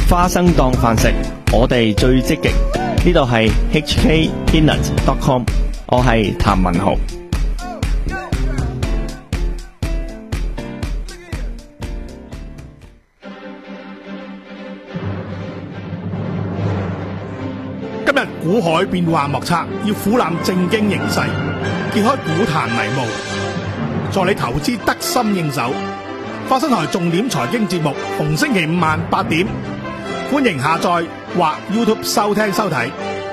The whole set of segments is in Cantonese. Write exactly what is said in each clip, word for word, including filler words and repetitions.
花生當飯食，我哋最積極。呢度係 H K Peanut dot com， 我係譚文豪。 今日股海變幻莫測，要俯瞰正經形勢，揭開股壇迷霧，助你投資得心應手。花生台重點財經節目，逢星期五晚八點，歡迎下載或 YouTube 收聽收睇。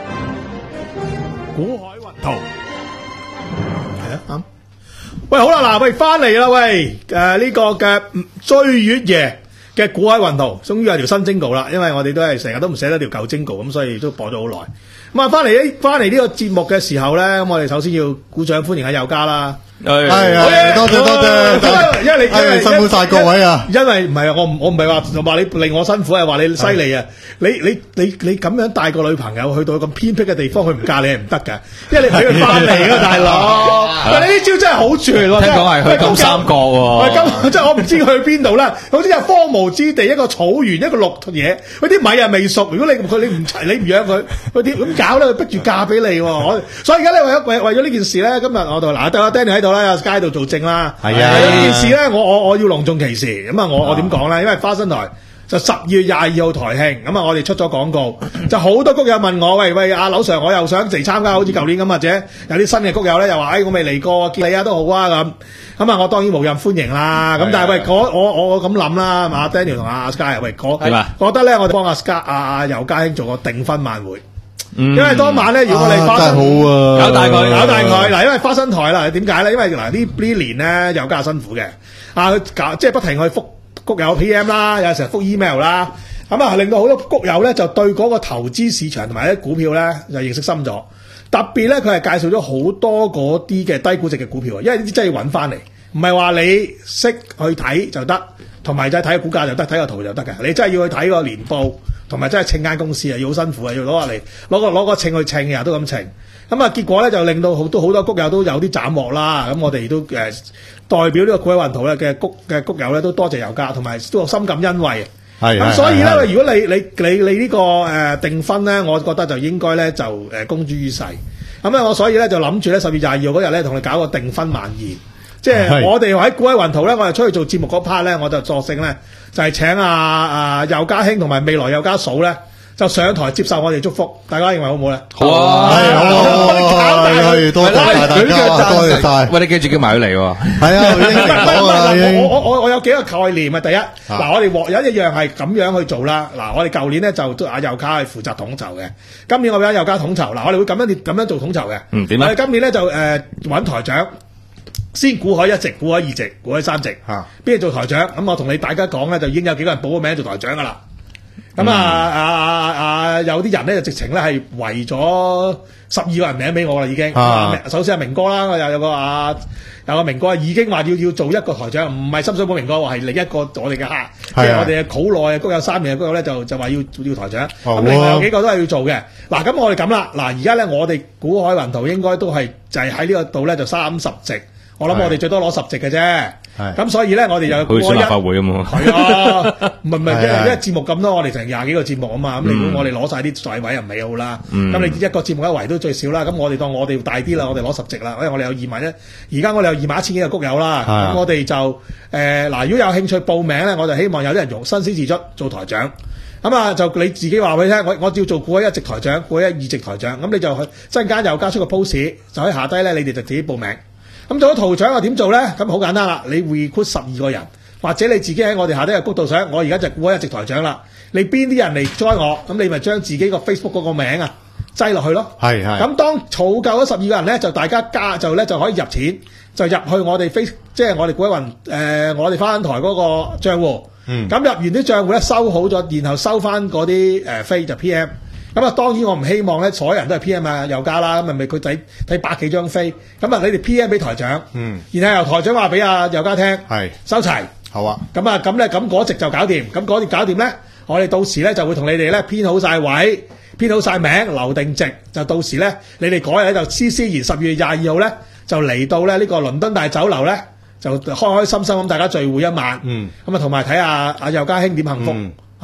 股海雲圖係啊啱。喂，好啦，嗱，喂，翻嚟啦，喂，誒、呃、呢、這個嘅追月夜嘅股海雲圖，終於有條新徵稿啦，因為我哋都係成日都唔寫得條舊徵稿，咁所以都播咗好耐。咁啊，翻嚟呢翻嚟呢個節目嘅時候咧，咁我哋首先要鼓掌歡迎下友嘉啦。 係係，多謝多謝， 因為你因為辛苦晒各位啊！ 因為唔係啊，我唔我唔係話話你令我辛苦，係話你犀利啊！你你你你咁樣帶個女朋友去到咁偏僻嘅地方，佢唔嫁你係唔得㗎，因為你睇佢翻嚟啊，大佬！但係呢招真係好絕喎， 聽講係去金三角喎。 喂，金即係我唔知佢去邊度啦，好似有荒蕪之地，一個草原，一個綠嘢，佢啲米又未熟。如果你佢你唔齊，你唔養佢，佢點咁搞咧？佢逼住嫁俾你喎！我所以而家咧為咗為為咗呢件事咧，今日我度嗱，得啦 Danny 喺度啦，街度做證啦。係啊，呢件事咧，我我我要隆重其事。咁啊，我我點講咧？因為花生台就十二月廿二號台慶，咁啊，我哋出咗廣告，就好多谷友問我，喂喂，阿劉 Sir，我又想嚟參加，好似舊年咁，或者有啲新嘅谷友咧，又話，哎，我未嚟過，見你啊都好啊咁。咁啊，我當然無任歡迎啦。咁但係喂，我我我咁諗啦，阿 Daniel 同阿 Sky，喂，我覺得咧，我哋幫阿 Sky 阿阿尤嘉興做個訂婚晚會。因為當晚咧，如果你花生、 啊、好啊， 搞大佢，搞大佢嗱，因為花生台啦，點解咧？因為嗱呢呢年咧有加辛苦嘅，啊佢搞即係不停去覆谷友 P M 啦，有時候覆 email 啦，咁啊令到好多谷友咧就對嗰個投資市場同埋啲股票咧就認識深咗。特別咧，佢係介紹咗好多嗰啲嘅低估值嘅股票，因為呢啲真係要揾翻嚟，唔係話你識去睇就得，同埋就係睇個股價就得，睇個圖就得嘅。你真係要去睇個年報。同埋真係稱間公司啊，要好辛苦啊，要攞下嚟攞個攞個稱去稱嘅，都咁稱。咁啊，結果咧就令到好多好多谷友都有啲斬獲啦。咁我哋都誒、呃、代表呢個股海雲圖咧嘅谷嘅谷友咧都多謝友嘉，同埋都深感欣慰。係咁，所以咧，如果你你你你呢、這個誒、呃、訂婚咧，我覺得就應該咧就誒、呃、公諸於世。咁咧，我所以咧就諗住咧十月廿二號嗰日咧同你搞個訂婚晚宴。即係我哋喺股海雲圖咧，我哋出去做節目嗰 part 咧，我就作性咧，就係、是、請阿阿尤嘉興同埋未來尤嘉嫂咧，就上台接受我哋祝福。大家認為好唔好咧？ 好啊，係好啊，係多謝大家，多謝晒。喂，你記住叫埋佢嚟喎。係啊， 我我我我有幾個概念啊。第一，嗱，我哋獲有一樣係咁樣去做啦。嗱，我哋舊年咧就阿尤嘉係負責統籌嘅，今年我俾阿尤嘉統籌。嗱，我哋會咁樣咁樣做統籌嘅。嗯，點啊？我哋今年咧就誒揾台長。先股海一席，股海二席，股海三席，嚇邊個做台長？咁我同你大家講咧，就已經有幾個人報咗名做台長噶啦。咁、嗯、啊啊啊啊！有啲人咧就直情咧係圍咗十二個人名俾我啦，已經。啊、首先係明哥啦，我又有個啊有個明哥已經話要要做一個台長，唔係深水埗明哥，話係另一個我哋嘅客，即係我哋嘅好耐嘅谷友三年嘅谷友咧，就就話要要台長。咁、啊、另外有幾個都係要做嘅。嗱，咁我哋咁啦，嗱而家咧我哋股海雲圖應該都係就係喺呢個度咧就三十席。我諗我哋最多攞十席嘅啫，咁所以咧我哋就好似立法會咁喎。係啊，唔係唔係，因為因為節目咁多，我哋成廿幾個節目啊嘛，咁如果我哋攞晒啲座位又唔係好啦，咁、嗯、你一個節目一圍都最少啦，咁我哋當我哋大啲啦，我哋攞十席啦，因為我哋有二萬一，而家我哋有二萬一千幾個谷友啦，咁我哋就誒嗱、呃，如果有興趣報名咧，我就希望有啲人用新鮮事出做台長。咁啊，就你自己話俾你聽，我我要做股海一席台長，股海一二席台長，咁你就去陣間又加出個 post， 就喺下低咧，你哋就自己報名。咁做咗圖長又點做咧？咁好簡單啦，你 recruit 十二個人，或者你自己喺我哋下低嘅谷度上，我而家就股海一席台長啦。你邊啲人嚟 join 我？咁你咪將自己個 Facebook 嗰個名啊擠落去咯。係係。咁當儲夠咗十二個人咧，就大家加就咧就可以入錢，就入去我哋 face， 即係我哋股海雲誒，我哋花生台嗰個賬戶。嗯。咁入完啲賬戶咧收好咗，然後收翻嗰啲誒飛就 P M。咁啊，當然我唔希望咧，所有人都係 P M 啊，尤嘉啦，咁咪咪佢睇睇百幾張飛，咁啊，你哋 P M 俾台長，嗯，然後由台長話俾阿尤嘉聽，係收齊，好啊，咁啊，咁咧，咁嗰席就搞掂，咁嗰席搞掂咧，我哋到時咧就會同你哋咧編好晒位，編好晒名，留定席，就到時咧，你哋嗰日咧就施施然十月廿二號咧就嚟到咧呢個倫敦大酒樓咧，就開開心心咁大家聚會一晚，嗯，咁啊同埋睇下阿尤嘉興點幸福。嗯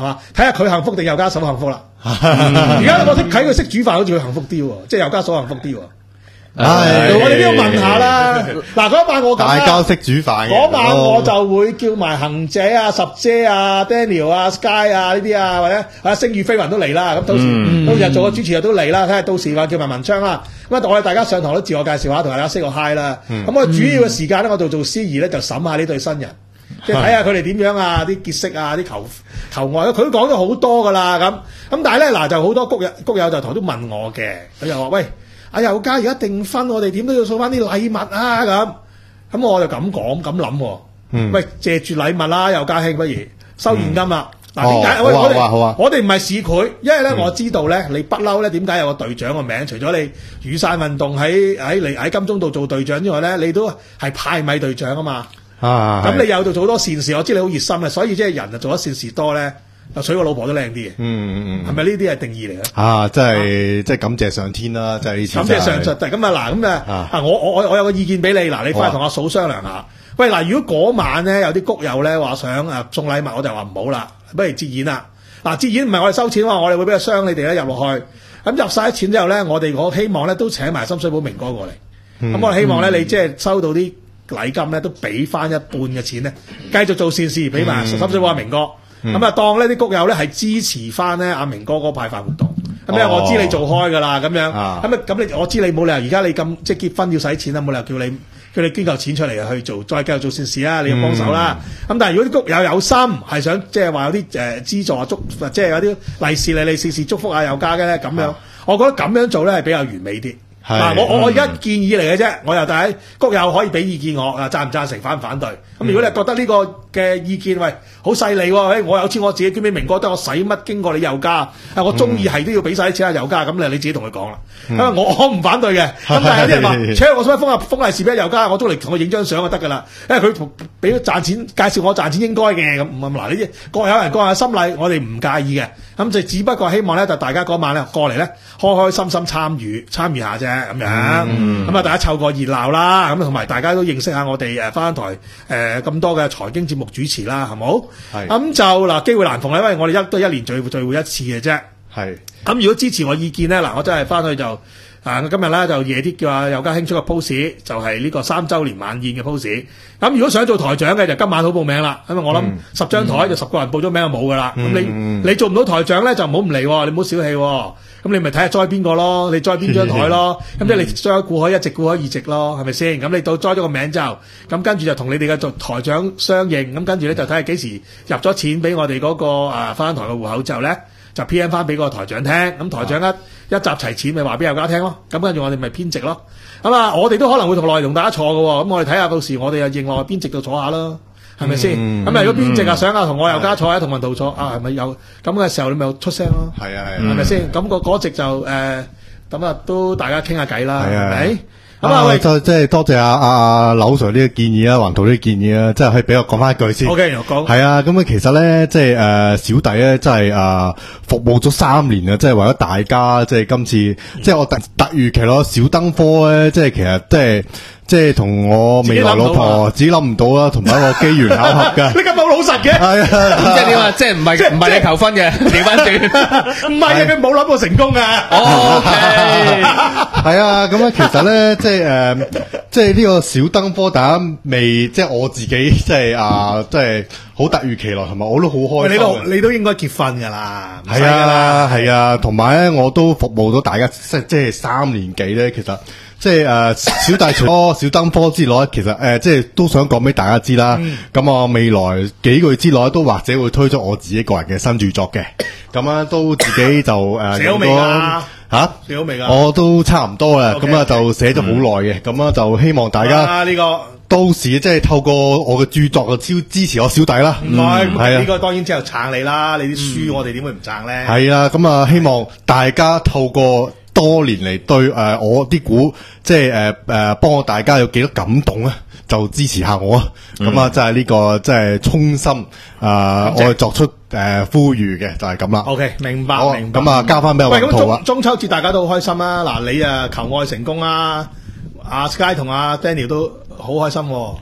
係嘛？睇下佢幸福定尤加嫂幸福啦。而家我識睇佢識煮飯，好似佢幸福啲喎，即係尤加嫂幸福啲喎。唉，我哋都要問下啦。嗱，嗰晚我大家識煮飯嘅， 嗰晚我就會叫埋恒姐啊、十姐啊、Daniel 啊、Sky 啊呢啲啊，或者啊星宇飛雲都嚟啦。咁到時、嗯、到時做個主持人都嚟啦。睇下到時話叫埋文昌啦。咁啊，我哋大家上堂都自我介紹下，同大家 say 個 hi 啦。咁、嗯、我主要嘅時間咧，我就做司儀咧，就審下呢對新人，即係睇下佢哋點樣啊，啲結識啊，啲球球外，佢都講咗好多噶啦。咁咁但係咧嗱，就好多谷友谷友就頭都問我嘅，佢就話喂。阿尤嘉而家訂婚，我哋點都要送翻啲禮物啊！咁咁我就咁講咁諗喎。嗯、喂，借住禮物啦，尤嘉兄，不如收現金啦。嗱、嗯，點解？我哋我哋唔係市儈，因為咧、嗯、我知道咧，你不嬲咧，點解有個隊長個名？除咗你雨傘運動喺喺嚟喺金鐘度做隊長之外咧，你都係派米隊長啊嘛。啊，咁你又做做好多善事，我知你好熱心啊，所以即係人就做咗善事多咧。又娶個老婆都靚啲嘅，嗯嗯嗯，係咪呢啲係定義嚟咧？啊， 真係即係感謝上天啦，即係呢次。 感謝上天，咁啊嗱，咁啊啊，我我我有個意見俾你，嗱，你翻去同阿嫂商量下。喂，嗱，如果嗰晚咧有啲谷友咧話想誒送禮物，我就話唔好啦，不如接演啦。嗱，接演唔係我哋收錢喎，我哋會俾個箱你哋咧入落去。咁入晒啲錢之後咧，我哋我希望咧都請埋深水埗明哥過嚟。咁、嗯、我哋希望咧、嗯、你即係收到啲禮金咧都俾翻一半嘅錢咧，繼續做善事，俾埋深水埗阿明哥。咁啊，嗯、當呢啲谷友咧係支持翻咧阿明哥嗰個派飯活動，咁因為我知你做開噶啦，咁樣，咁啊咁你我知你冇理由而家你咁即係結婚要使錢啦，冇理由叫你叫你捐嚿錢出嚟去做，再繼續做善事啦，你要幫手啦。咁、嗯、但係如果啲谷友有心係想即係話有啲誒資助祝，即係有啲利是利利是是祝福啊有加嘅咧，咁樣，我覺得咁樣做咧係比較完美啲。嗱、啊，我我我而家建議嚟嘅啫，我又睇谷友可以俾意見我，啊贊唔贊成反唔反對？咁、嗯、如果你覺得呢個嘅意見喂好勢利喎，我有錢我自己捐俾明哥，得我使乜經過你尤嘉？啊，我中意係都要俾晒啲錢啊尤嘉，咁你你自己同佢講啦。因為、嗯、我我唔反對嘅，咁但係有啲人話，請我使乜封啊封利是俾尤嘉，我都嚟同我影張相就得㗎啦。因為佢俾賺錢介紹我賺錢應該嘅咁，咁嗱呢啲各有人各有心禮，我哋唔介意嘅。咁就只不過希望咧，就大家嗰晚咧過嚟咧開開心心參與參與下啫。咁樣，咁啊、嗯，大家湊個熱鬧啦，咁同埋大家都認識下我哋誒翻台誒咁多嘅財經節目主持啦，係冇？係。咁就嗱，機會難逢啦，因為我哋一都一年聚會聚會一次嘅啫。係。咁如果支持我意見咧，嗱，我真係翻去就啊，我今日咧就夜啲叫阿尤嘉興出個 post，就係呢個三週年晚宴嘅 post。咁如果想做台長嘅，就今晚好報名啦，因為我諗十張台就十個人報咗名就冇噶啦。咁、嗯、你、嗯、你做唔到台長咧，就唔好唔嚟，你唔好小氣。咁你咪睇下栽邊個咯，你栽邊張台咯。咁即係你栽顧開一席顧開二席咯，係咪先？咁你到栽咗個名之後，咁跟住就同你哋嘅做台長相應。咁跟住咧就睇下幾時入咗錢俾我哋嗰、那個啊翻台嘅戶口之後咧，就 P M 翻俾個台長聽。咁台長一、啊、一集齊錢，咪話俾尤嘉聽咯。咁跟住我哋咪編席咯。咁啊，我哋都可能會同內容大家坐嘅。咁我哋睇下到時我哋又認落編席度坐下咯。係咪先？咁啊、嗯，如果邊隻啊想啊同我尤嘉坐喺同文道坐啊，係咪有咁嘅時候你咪出聲咯？係啊係啊，係咪先？咁個嗰席就誒，咁啊都大家傾下偈啦，係咪？咁啊，喂， 就即係多謝阿阿柳 Sir 呢個建議啦，橫圖呢個建議啦，即係可以俾我講翻一句先。 OK，我講。 係啊，咁啊，其實咧，即係誒小弟咧，即係誒服務咗三年啊，即係為咗大家，即係今次，嗯、即係我突突如其來小登科咧，即係其實即係。即係同我未來老婆自己諗唔到啦，同埋一個機緣巧合㗎。 你咁好老實嘅， 係啊， 即係點啊？即係唔係唔係你求婚嘅，調翻轉， 唔係啊！佢冇諗過成功啊。 哦， 係啊，咁咧其實咧，即係誒，即係呢個小登科，大家未即係我自己，即係啊，即係好突如其來，同埋我都好開心。 你都你都應該結婚㗎啦， 係啊，係啊，同埋咧我都服務咗大家，即係即係三年幾咧，其實。即係誒、呃，小弟除咗小登科之內，其實誒、呃，即係都想講俾大家知啦。咁我、嗯、未來幾個月之內都或者會推出我自己個人嘅新著作嘅。咁啊，都自己就誒， 寫好未㗎？ 吓， 寫好未㗎？ 我都差唔多啦。咁啊，就寫咗好耐嘅。咁啊，就希望大家啊呢個到時即係透過我嘅著作就超支持我小弟啦。 唔該，係啊，呢個當然之後撐你啦。你啲書我哋點會唔撐咧？ 係啊，咁啊，希望大家透過。多年嚟對誒、呃、我啲股即係誒誒幫我大家有幾多感動啊，就支持下我啊！咁啊、嗯，即係呢個即係衷心誒，呃、謝我作出誒、呃、呼籲嘅就係咁啦。 OK，明白好明白。 咁啊，交翻俾我雲圖啊！ 中秋節大家都好開心啊！嗱，你啊求愛成功啊！阿 Sky 同阿 Daniel 都好開心、啊。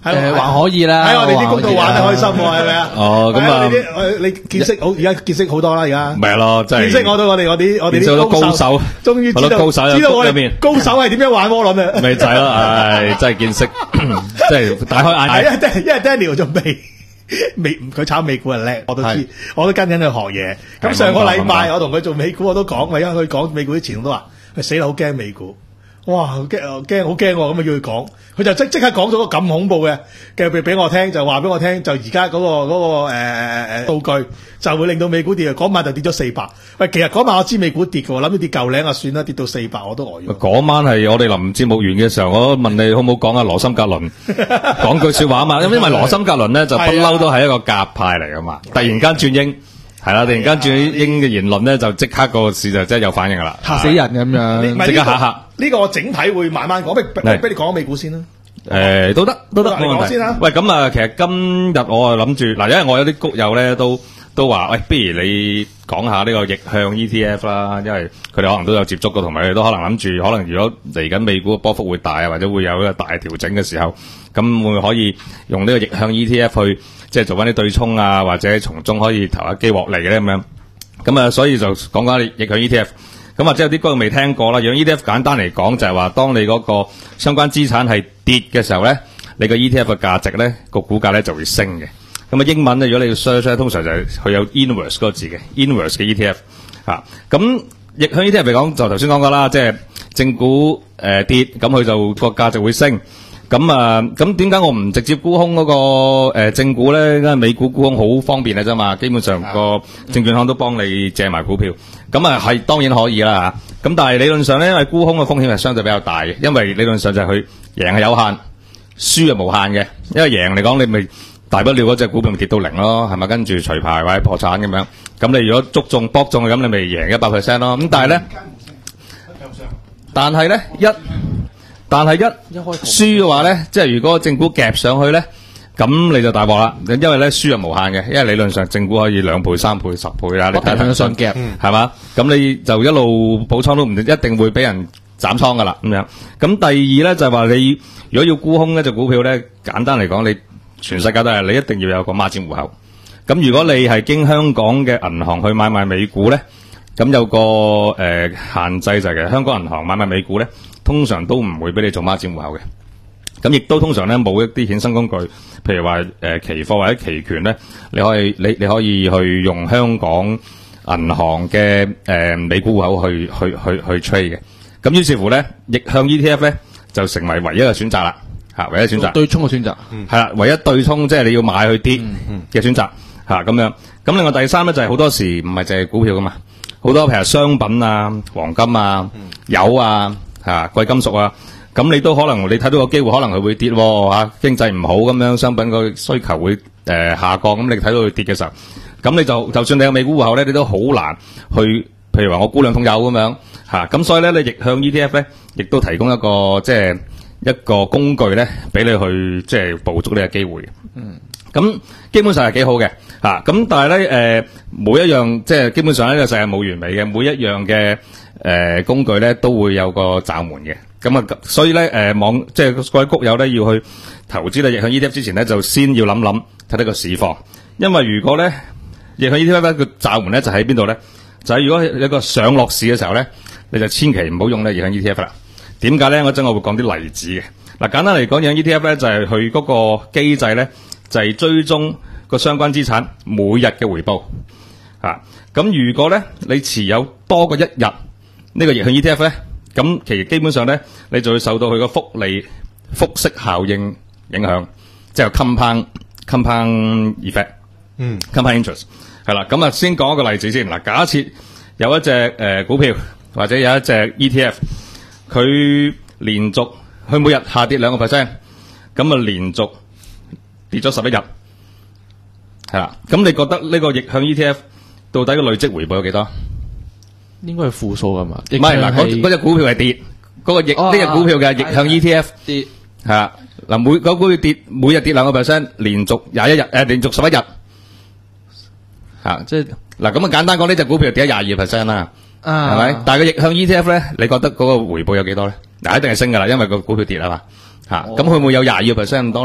係還可以啦。 喺我哋啲公道玩得開心喎，係咪啊？ 哦，咁啊， 你見識好，而家見識好多啦，而家。 咪係咯，真係。 見識我到我哋我啲我哋啲高手， 終於知道高手知道我哋高手係點樣玩窩輪嘅。 咪就係咯，唉，真係見識，即係大開眼界。 係，因為 Daniel 仲未。美佢炒美股係叻，我都知，我都跟緊佢學嘢。咁上個禮拜我同佢做美股，我都講，因為佢講美股之前都話，佢死啦好驚美股，哇好驚驚好驚喎，咁啊要佢講，佢就即即刻講咗個咁恐怖嘅嘅俾俾我聽，就話俾我聽，就而家嗰個嗰、嗰個誒誒誒數據就會令到美股跌，嗰晚就跌咗四百。喂，其實嗰晚我知美股跌嘅，諗住跌舊領啊算啦，跌到四百我都呆咗。 嗰晚係我哋臨節目完嘅時候，我問你好唔好講啊羅森格倫講句說話啊嘛，因為羅森格倫咧就不嬲都係一個鴿派嚟噶嘛，突然間轉鷹係啦，突然間轉鷹嘅言論咧就即刻個市就真係有反應噶啦， 嚇死人咁樣， 即刻嚇嚇。 呢個我整體會慢慢講，不如俾你講美股先啦。 誒，都得都得， 你講先啦。 喂，咁啊，其實今日我啊諗住嗱，因為我有啲谷友咧都。都話喂，不如你講下呢個逆向 E T F 啦，因為佢哋可能都有接觸過，同埋佢哋都可能諗住，可能如果嚟緊美股嘅波幅會大啊，或者會有一個大調整嘅時候，咁會唔會可以用呢個逆向 E T F 去即係做翻啲對沖啊，或者從中可以投下機獲利嘅咧咁樣。咁啊，所以就講講逆向 E T F。咁或者有啲觀眾未聽過啦，逆向 E T F 簡單嚟講就係話，當你嗰個相關資產係跌嘅時候咧，你個 E T F 嘅價值咧個股價咧就會升嘅。咁啊，英文咧，如果你要 search 咧，通常就係佢有 inverse 嗰個字嘅 inverse 嘅 E T F 嚇。咁逆向 E T F 嚟講，就頭先講過啦，即係正股誒、呃、跌，咁佢就個價值會升。咁啊，咁點解我唔直接沽空嗰、那個誒、呃、正股咧？因為美股沽空好方便嘅啫嘛，基本上個證券行都幫你借埋股票。咁啊係當然可以啦嚇。咁但係理論上咧，因為沽空嘅風險係相對比較大嘅，因為理論上就係佢贏係有限，輸係無限嘅。因為贏嚟講，你咪大不了嗰隻股票咪跌到零咯，係咪？跟住除牌或者破產咁樣，咁你如果捉中搏中嘅咁，你咪贏一百 percent 咯。咁但係咧，但係咧一，但係一輸嘅話咧，即係如果正股夾上去咧，咁你就大鑊啦。因為咧輸係無限嘅，因為理論上正股可以兩倍、三倍、十倍啦。你睇睇上夾係嘛？咁你就一路補倉都唔一定會俾人斬倉噶啦咁樣。咁第二咧就係話你如果要沽空一隻股票咧，簡單嚟講你。全世界都係你一定要有個孖展戶口。咁如果你係經香港嘅銀行去買賣美股咧，咁有個誒、呃、限制就係其實香港銀行買賣美股咧，通常都唔會俾你做孖展戶口嘅。咁亦都通常咧冇一啲衍生工具，譬如話誒、呃、期貨或者期權咧，你可以你你可以去用香港銀行嘅誒、呃、美股戶口去去去去 trade 嘅。咁於是乎咧，逆向 E T F 咧就成為唯一嘅選擇啦。吓，唯一選擇對沖嘅選擇， 係啦，唯一對沖即係你要買去跌嘅選擇吓咁樣。咁另外第三咧就係好多時唔係淨係股票噶嘛，好多譬如商品啊、黃金啊、油啊、吓貴金屬啊，咁你都可能你睇到個機會，可能佢會跌吓，經濟唔好咁樣，商品個需求會誒、呃、下降，咁你睇到佢跌嘅時候，咁你就就算你有美股戶口咧，你都好難去，譬如話我沽兩桶油咁樣吓，咁所以咧你逆向 E T F 咧，亦都提供一個即係。一個工具咧，俾你去即係捕捉呢個機會嘅。嗯，咁基本上係幾好嘅嚇。咁、啊、但係咧，誒、呃、每一樣即係基本上呢個世界冇完美嘅，每一樣嘅誒、呃、工具咧都會有個罩門嘅。咁啊，所以咧誒、呃、網即係各位谷友咧要去投資咧逆向 E T F 之前咧，就先要諗諗睇睇個市況。因為如果咧逆向 E T F 咧個罩門咧就喺邊度咧？就係如果有一個上落市嘅時候咧，你就千祈唔好用咧逆向 E T F 啦。點解咧？嗰陣我會講啲例子嘅。嗱，簡單嚟講，逆向 E T F 咧就係佢嗰個機制咧，就係追蹤個相關資產每日嘅回報。啊，咁如果咧你持有多過一日呢個逆向 E T F 咧，咁其實基本上咧你就會受到佢個複利複息效應影響，即係 compound compound effect，嗯 compound interest 係啦。咁啊，先講一個例子先。嗱，假設有一隻誒、呃、股票或者有一隻 E T F。佢連續佢每日下跌兩個 percent，咁啊連續跌咗十一日，係啦。咁你覺得呢個逆向 E T F 到底個累積回報有幾多？ 應該係負數㗎嘛？ 唔係嗱，嗰嗰隻股票係跌，嗰、嗰個逆呢隻、哦、股票嘅逆向 E T F 跌，係啦。嗱，每嗰股票跌，每日跌兩個 percent，連續廿一日，誒、呃，連續十一日，嚇，即係嗱咁啊簡單講，呢隻股票跌咗廿二 percent 啦。啊，係咪？但係個逆向 E T F 咧，你覺得嗰個回報有幾多咧？嗱，一定係升噶啦，因為個股票跌啊嘛。吓，咁會唔會有廿二個 percent 咁多咧？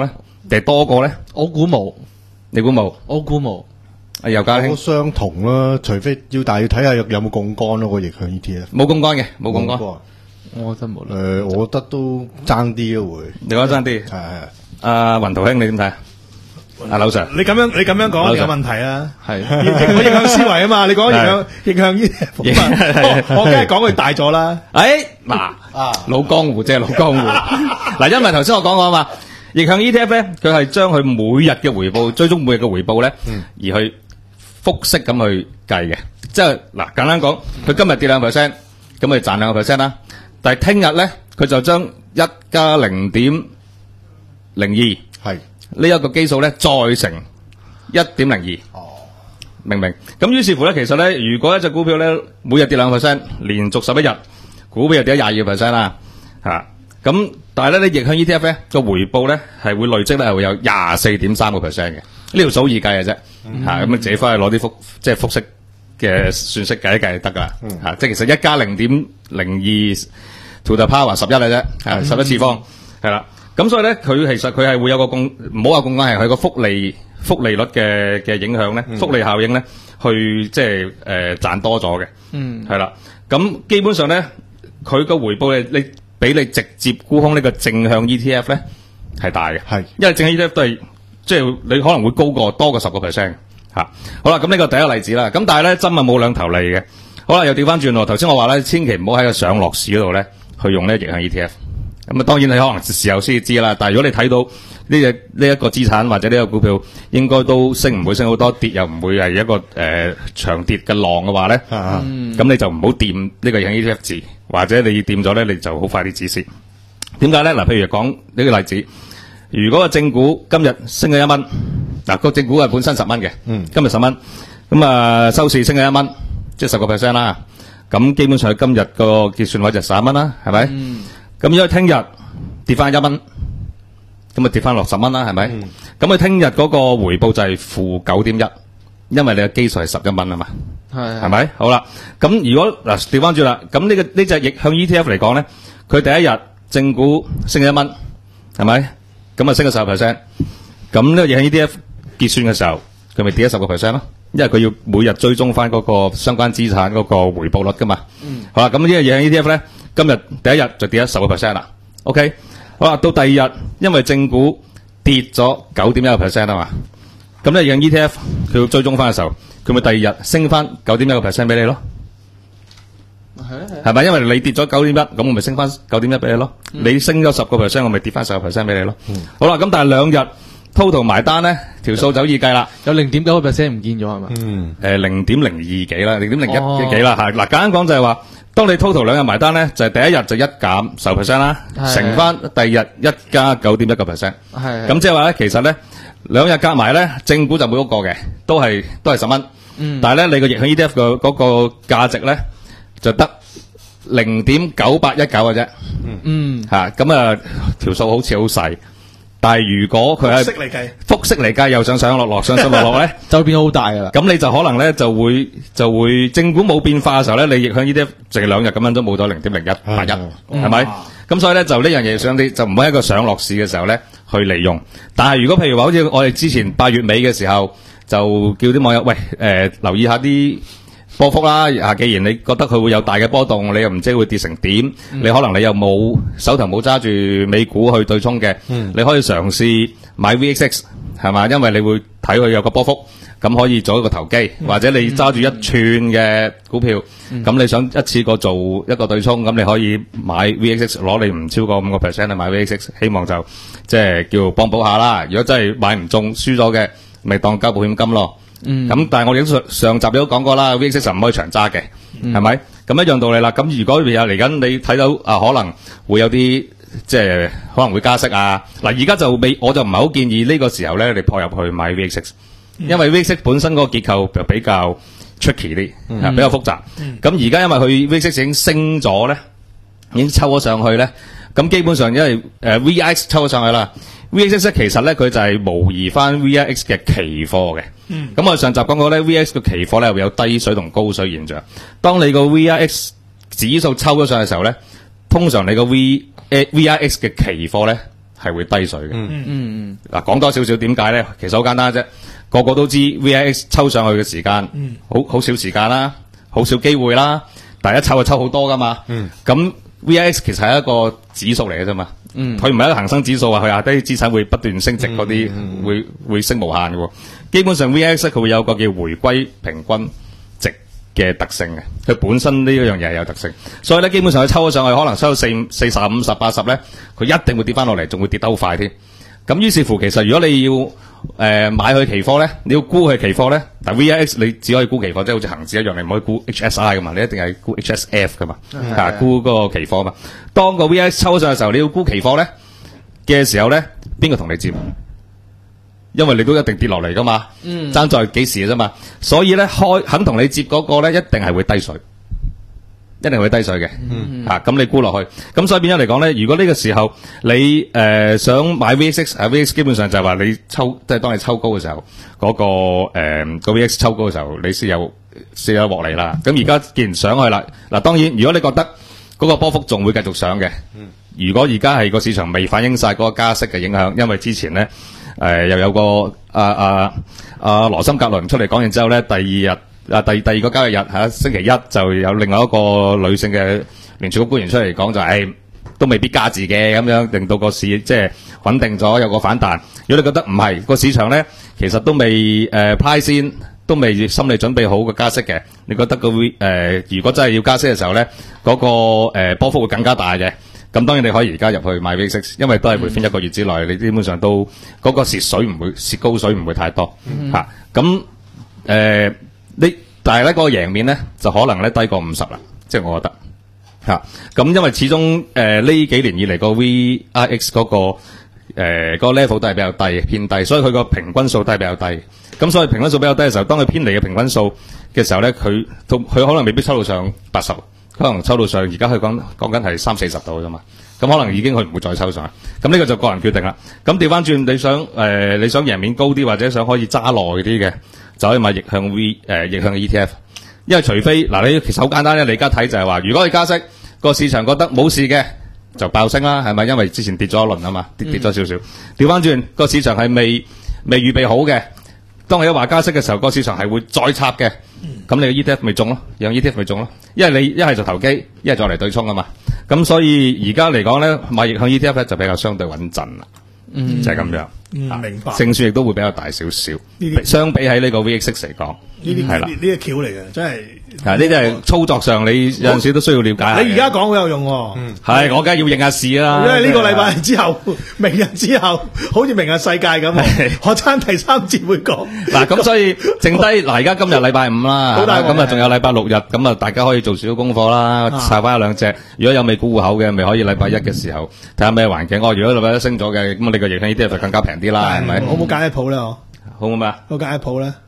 定係多過咧？ 我估冇， 你估冇？ 我估冇。 啊，尤家都興相同啦，除非要，但係要睇下有有冇槓桿咯，個逆向 E T F。 冇槓桿嘅，冇槓桿。 我覺得冇啦。 誒，我覺得都爭啲咯會。 你覺得爭啲？ 係係。 阿雲圖兄，你點睇？阿劉 Sir， 你咁樣你咁樣講劉有 Sir 問題啊！ 係逆逆向思維啊嘛，你講逆向逆向 E T F 啊嘛，我我梗係講佢大咗啦。 誒嗱， 啊老江湖即係老江湖。嗱，因為頭先我講過啊嘛，逆向 E T F 咧，佢係將佢每日嘅回報追蹤每日嘅回報咧，而去複式咁去計嘅。即係嗱，簡單講，佢今日跌兩 percent，咁咪賺兩個 percent 啦。但係聽日咧，佢就將一加零點零二係呢一個基數咧，再乘一點零二。 哦， 明唔明？咁於是乎咧，其實咧，如果一隻股票咧每日跌兩 percent，連續十一日，股票又跌咗廿二 percent 啦，嚇。咁但係咧，你逆向 E T F 咧個回報咧係會累積咧係會有廿四點三個 percent 嘅，呢條數易計嘅啫，嚇。咁你自己翻去攞啲複即係複式嘅算式計一計就得噶啦，嚇。即係其實一加零點零二 to the power 十一嘅啫，係十一次方，係啦。咁所以咧，佢其實佢係會有個共唔好話共關係，佢個複利複利率嘅嘅影響咧，複利效應咧，去即係誒賺多咗嘅， 嗯， 係啦。咁基本上咧，佢個回報你你比你直接沽空呢個正向 E T F 咧係大嘅， 係因為正向 E T F 都係即係你可能會高過多過十個 percent 嚇。好啦，咁呢個第一個例子啦。咁但係咧針啊冇兩頭利嘅。好啦，又調翻轉喎。頭先我話咧，千祈唔好喺個上落市嗰度咧去用呢個逆向 E T F。咁啊，當然你可能事後先知啦。但係如果你睇到呢隻呢一個資產或者呢個股票應該都升唔會升好多，跌又唔會係一個誒、呃、長跌嘅浪嘅話咧，咁、 啊嗯、你就唔好掂呢個逆向 E T F 字，或者你掂咗咧，你就好快啲止蝕。點解咧？嗱，譬如講呢個例子，如果個正股今日升咗一蚊，嗱個正股係本身十蚊嘅， 嗯、 今日十蚊，咁啊收市升咗一蚊，即係十個 percent 啦。咁基本上今日個結算位就十一蚊啦，係咪？咁、嗯、因為聽日跌翻一蚊，咁啊跌翻落十蚊啦，係咪？咁佢聽日嗰個回報就係負九點一，因為你嘅基數係十一蚊啊嘛， 係係咪？好啦，咁如果嗱調翻轉啦，咁呢、這個呢隻逆向 E T F 嚟講咧，佢第一日正股升咗一蚊，係咪？咁啊升咗十個 percent，咁呢個逆向 E T F 結算嘅時候，佢咪跌咗十個 percent 咯？因為佢要每日追蹤翻嗰個相關資產嗰個回報率噶嘛。嗯。好啦，咁呢個逆向 E T F 咧，今日第一日就跌咗十個 percent 啦。OK。好啦，到第二日，因為正股跌咗九點一個 percent 啊嘛，咁咧逆向 E T F 佢要追蹤翻嘅時候，佢咪第二日升翻九點一個 percent 俾你咯。係咪？因為你跌咗九點一，咁我咪升翻九點一俾你咯。嗯、你升咗十個 percent，我咪跌翻十個 percent 俾你咯。嗯、好啦，咁但係兩日 total 埋單咧，條數就易計啦。 有零點九個 percent 唔見咗係嘛？ 嗯。 誒零點零二幾啦，零點零一幾啦嚇。嗱簡單講就係話，當你 total 兩日埋單咧，就係、是、第一日就一減十 percent 啦，乘翻第二日一加九點一個 percent。係。咁即係話咧，其實咧兩日加埋咧，正股就冇嗰個嘅，都係都係十蚊。嗯。但係咧，你個逆向 E T F 嘅嗰個價值咧，就得零點九八一九嘅啫。嗯。嚇，咁啊條數好似好細，但係如果佢係複式嚟計， 複式嚟計又上上落落上上落落咧， 就變好大噶啦。 咁你就可能咧就會就會正股冇變化嘅時候咧，你逆向 E T F 淨係兩日咁樣都冇咗零點零一八一，係咪？咁所以咧就呢樣嘢想啲就唔好喺一個上落市嘅時候咧去利用。但係如果譬如話好似我哋之前八月尾嘅時候，就叫啲網友喂誒、呃、留意下啲波幅啦。啊，既然你覺得佢會有大嘅波動，你又唔知會跌成點，嗯、你可能你又冇手頭冇揸住美股去對沖嘅，嗯、你可以嘗試買 V X X 係嘛？因為你會睇佢有個波幅，咁可以做一個投機，嗯、或者你揸住一串嘅股票，咁、嗯、你想一次過做一個對沖，咁你可以買 V X X 攞你唔超過五個 percent 去買 V X X， 希望就即係叫幫補下啦。如果真係買唔中輸咗嘅，咪當交保險金咯。嗯，咁但係我哋上上集都講過啦 ，V X X 唔可以長揸嘅，係咪、嗯？咁一樣道理啦。咁如果有嚟緊你睇到啊，可能會有啲即係可能會加息啊。嗱，而家就未，我就唔係好建議呢個時候咧，你撲入去買 V X X，、嗯、因為 V X X 本身嗰個結構就比較 tricky 啲，嗯、比較複雜。咁而家因為佢 V X X 已經升咗咧，已經抽咗上去咧，咁基本上因為誒、呃、V I X 抽咗上去啦。V X X 其實咧佢就係模擬翻 V I X 嘅期貨嘅，咁、嗯、我上集講過咧 V I X 嘅期貨咧會有低水同高水現象。當你個 V I X 指數抽咗上嘅時候咧，通常你個 V V I X 嘅期貨咧係會低水嘅。 嗯嗯嗱，講多少少點解咧？其實好簡單啫，個個都知 V I X 抽上去嘅時間，好好少時間啦，好少機會啦，但係一抽就抽好多噶嘛。咁 V I X 其實係一個指數嚟嘅啫嘛，佢唔係一個恒生指數啊，佢下低資產會不斷升值嗰啲，會會升無限嘅喎。基本上 V I X 佢會有個叫回歸平均值嘅特性嘅，佢本身呢一樣嘢係有特性，所以咧基本上佢抽咗上去，可能抽到四四十五十八十咧，佢一定會跌翻落嚟，仲會跌得好快添。咁於是乎，其實如果你要誒、呃、買佢期貨咧，你要沽佢期貨咧，但 V I X 你只可以沽期貨，即係好似恒指一樣，你唔可以沽 H S I 噶嘛，你一定係沽 H S F 噶嘛，啊沽嗰個期貨嘛。當個 V I X 抽上嘅時候，你要沽期貨咧嘅時候咧，邊個同你接？因為你都一定跌落嚟噶嘛，爭、嗯、在幾時嘅啫嘛。所以咧開肯同你接嗰個咧，一定係會低水。一定會低水嘅，嗯、啊咁你沽落去，咁所以變咗嚟講咧，如果呢個時候你誒、呃、想買 V X， 啊 V X 基本上就係話你抽，即係當你抽高嘅時候，嗰、那個誒、呃那個 V X 抽高嘅時候，你先有先有獲利啦。咁而家既然上去啦，嗱當然如果你覺得嗰個波幅仲會繼續上嘅，嗯、如果而家係個市場未反映晒嗰個加息嘅影響，因為之前咧誒、呃、又有個啊啊啊羅森格倫出嚟講完之後咧，第二日。啊！第第二個交易日嚇、啊，星期一就有另外一個女性嘅聯儲局官員出嚟講就係、是哎，都未必加字嘅咁樣，令到個市即係穩定咗，有個反彈。如果你覺得唔係個市場咧，其實都未誒派先，都未心理準備好個加息嘅，你覺得個會誒，如果真係要加息嘅時候咧，嗰、那個誒、呃、波幅會更加大嘅。咁當然你可以而家入去買 V I X， 因為都係回翻一個月之內，你基本上都嗰、那個蝕水唔會蝕高水唔會太多嚇。咁、嗯、誒。你但係咧嗰個贏面咧就可能咧低過五十啦，即係我覺得嚇。咁、啊、因為始終誒呢、呃、幾年以嚟個 V I X 嗰、那個誒、呃那個 level 都係比較低偏低，所以佢個平均數都係比較低。咁所以平均數比較低嘅時候，當佢偏離嘅平均數嘅時候咧，佢佢可能未必抽到上八十，可能抽到上而家佢講講緊係三四十度啫嘛。咁可能已經佢唔會再抽上。咁呢個就個人決定啦。咁調翻轉，你想誒、呃、你想贏面高啲或者想可以揸耐啲嘅，就可以買逆向 V 誒、呃、逆向嘅 E T F， 因為除非嗱你其實好簡單咧，你而家睇就係話，如果你加息個市場覺得冇事嘅，就爆升啦，係咪？因為之前跌咗一輪啊嘛，跌跌咗少少。調翻轉個市場係未未預備好嘅，當你一話加息嘅時候，個市場係會再插嘅，咁你嘅 E T F 咪中咯，讓 E T F 咪中咯。因為你一係就投機，一係再嚟對沖啊嘛。咁所以而家嚟講咧，買逆向 E T F 咧就比較相對穩陣啦，嗯、就係咁樣。 嗯，明白。 勝算亦都會比較大少少，相比喺呢個 V X 嚟講， 呢啲係啦，呢啲橋嚟嘅，真係。 啊，呢啲係操作上你有陣時都需要了解下。 你而家講好有用喎。嗯， 係我梗係要認下市啦。 因為呢個禮拜之後，明日之後，好似明日世界咁，我爭第三節會講。 嗱，咁所以剩低嗱，而家今日禮拜五啦，咁啊仲有禮拜六日，咁啊大家可以做少少功課啦，查翻一兩隻。如果有美股戶口嘅，咪可以禮拜一嘅時候睇下咩環境。哦，如果禮拜一升咗嘅，咁你個逆向 E T F 就更加平啲啦，係咪？ 好唔好揀 Apple 咧？我好唔好咩啊？ 好揀 Apple 咧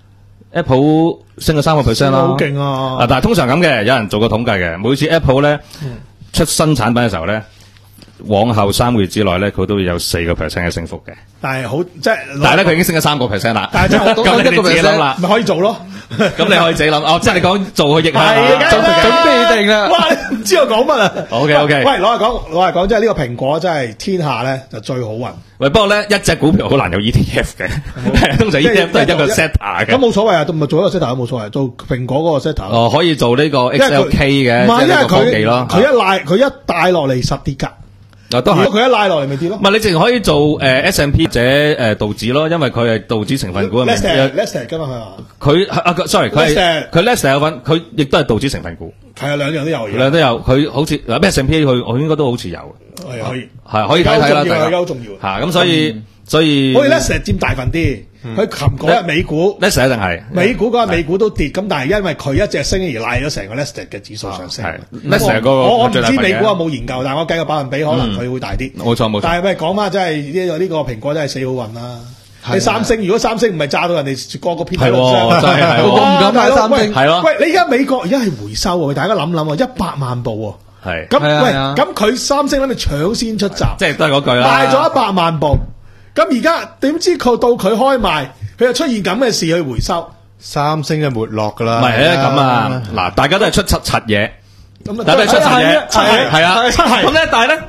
？Apple 升咗三個 percent 啦， 好勁啊！ 嗱，但係通常咁嘅，有人做過統計嘅，每次 Apple 咧、嗯、出新產品嘅時候咧，往後三個月之內咧，佢都會有四個 percent 嘅升幅嘅。 但係好即係， 但係咧佢已經升咗三個 percent 啦。 但係真係咁你自己諗啦， 咪可以做咯。 咁你可以自己諗哦，即係你講做去逆向， 準備定啦。 哇，你唔知我講乜啊 ？OK OK。 喂，攞嚟講，攞嚟講，即係呢個蘋果真係天下咧就最好運。 喂，不過咧一隻股票好難有 E T F 嘅，通常 E T F 都係一個 setter 嘅。 咁冇所謂啊，唔係做一個 setter 都冇所謂，做蘋果嗰個 setter。 哦，可以做呢個 X L K 嘅，即係呢個科技咯。 佢一賴佢一帶落嚟實跌㗎。 嗱，都係。 如果佢一拉落嚟咪跌咯。 唔係，你淨可以做誒 S and P 或者誒道指咯，因為佢係道指成分股。 Lester，Lester 㗎嘛佢話。 佢啊，sorry，佢係佢 Lester 有份，佢亦都係道指成分股。 係啊，兩樣都有。 兩樣都有，佢好似嗱 S and P 佢我應該都好似有。 係可以。 係可以睇睇啦，大家。 好重要。 嚇，咁所以所以。 好似 Lester 佔大份啲。佢琴嗰日美股 Lester 一定係美股嗰日美股都跌，咁但係因為佢一隻升而賴咗成個 Lester 嘅指數上升。 Lester 個我我唔知美股有冇研究，但係我計個百分比可能佢會大啲。 冇錯冇錯。 但係喂講翻真係呢個呢個蘋果真係死好運啦。你三星如果三星唔係炸到人哋個個偏喺度上， 真係我唔敢買三星。 係咯。 喂，你而家美國而家係回收喎，大家諗諗喎，一百萬部喎。 係。 咁喂，咁佢三星諗住搶先出閘， 即係都係嗰句啦。 賣咗一百萬部，咁而家點知佢到佢開賣？佢又出現咁嘅事去回收， 三星嘅沒落噶啦。 唔係啊咁啊，嗱，大家都係出七七嘢， 咁大家都係出七嘢，七係係啊，七係。咁咧，但係咧，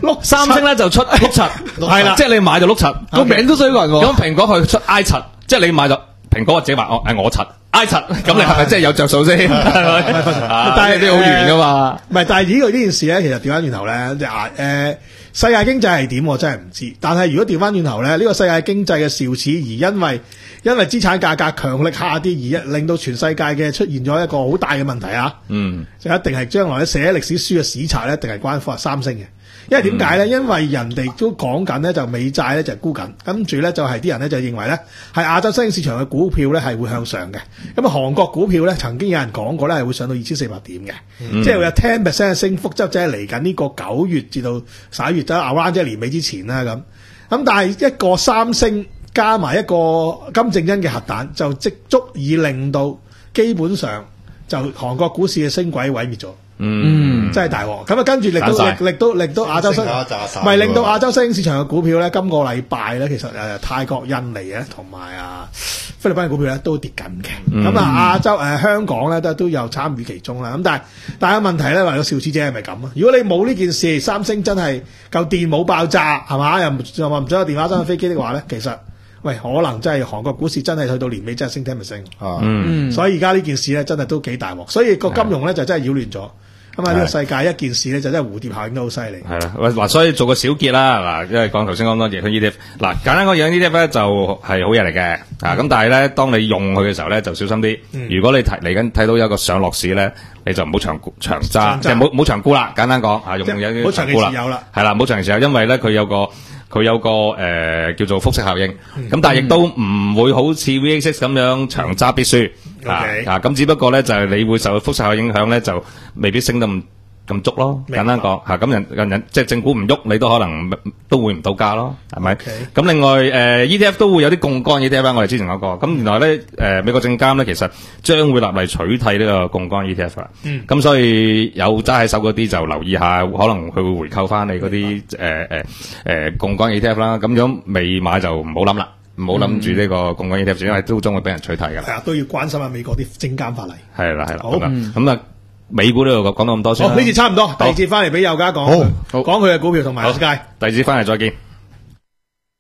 碌三星咧就出碌柒， 係啦即係你買就碌柒， 個名都衰過人喎。 咁蘋果佢出 i 柒，即係你買就蘋果自己話我係我柒 i 柒，咁你係咪真係有着數先？係咪？啊但係呢啲好圓噶嘛。 唔係，但係呢個呢件事咧，其實調翻轉頭咧，嗱誒，世界經濟係點，我真係唔知。但係如果調翻轉頭咧，呢、這個世界經濟嘅肇始，而因為因為資產價格強力下跌而令到全世界嘅出現咗一個好大嘅問題啊！ 嗯， 就一定係將來咧寫歷史書嘅史冊咧，一定係關乎三星嘅。因為點解咧？因為人哋都講緊咧，就美債咧就係沽緊，跟住咧就係啲人咧就認為咧係亞洲新興市場嘅股票咧係會向上嘅。咁啊，韓國股票咧曾經有人講過咧係會上到二千四百點嘅， 嗯、 即係會有十 percent 嘅升幅，即係嚟緊呢個九月至到十一月，即係 around 即係年尾之前啦咁。咁但係一個三星加埋一個金正恩嘅核彈，就即足以令到基本上就韓國股市嘅升軌毀滅咗。 嗯， 真係大鑊。咁啊，跟住力到力力到力到亞洲新，唔係令到亞洲新興市場嘅股票咧，今個禮拜咧，其實誒、呃、泰國、印尼咧，同埋啊菲律賓嘅股票咧都跌緊嘅。咁啊、嗯，亞洲誒、呃、香港咧都都有參與其中啦。咁但係但係問題咧，話個肇始者係咪咁啊？如果你冇呢件事，三星真係嚿電冇爆炸係嘛？又又話唔想有電話裝飛機的話咧，其實喂可能真係韓國股市真係去到年尾真係升 ten percent 啊！ 嗯， 所以而家呢件事咧真係都幾大鑊，所以個金融咧就真係擾亂咗。咁啊！呢個世界一件事咧，就真係蝴蝶效應都好犀利。 係啦，嗱，所以做個小結啦，嗱，因為講頭先講多逆向 E T F，嗱，簡單講逆向 E T F 咧就係好嘢嚟嘅，啊，咁但係咧，當你用佢嘅時候咧，就小心啲。如果你睇嚟緊睇到有個上落市咧，你就唔好長長揸，即係冇冇長沽啦。簡單講，啊，用有啲長沽啦，係啦，冇長期持有，因為咧佢有個。佢有個誒、呃、叫做複息效應，咁、嗯、但係亦都唔會好似 V X X 咁樣長揸必輸、嗯、啊 okay. 啊！咁只不過咧就係、是、你會受複息效應影響咧，就未必升得咁咁足咯。簡單講嚇，咁人人人即係正股唔喐，你都可能都會唔到價咯，係咪？咁、okay. 另外誒、呃、E T F 都會有啲槓桿 E T F 啦，我哋之前講過。咁原來咧誒、呃、美國證監咧其實將會立例取締呢個槓桿 E T F 啦。咁、嗯、所以有揸喺手嗰啲就留意下，可能佢會回購翻你嗰啲誒誒誒槓桿 E T F 啦。咁如果未買就唔好諗啦，唔好諗住呢個槓桿 E T F，因為都將會俾人取締㗎啦。 係啊，都要關心下美國啲證監法例。 係啦係啦。 好咁啊。美股呢度講到咁多先。 好，呢次差唔多，第二節翻嚟俾佑嘉講，講佢嘅股票同埋世界。 第二節翻嚟再見。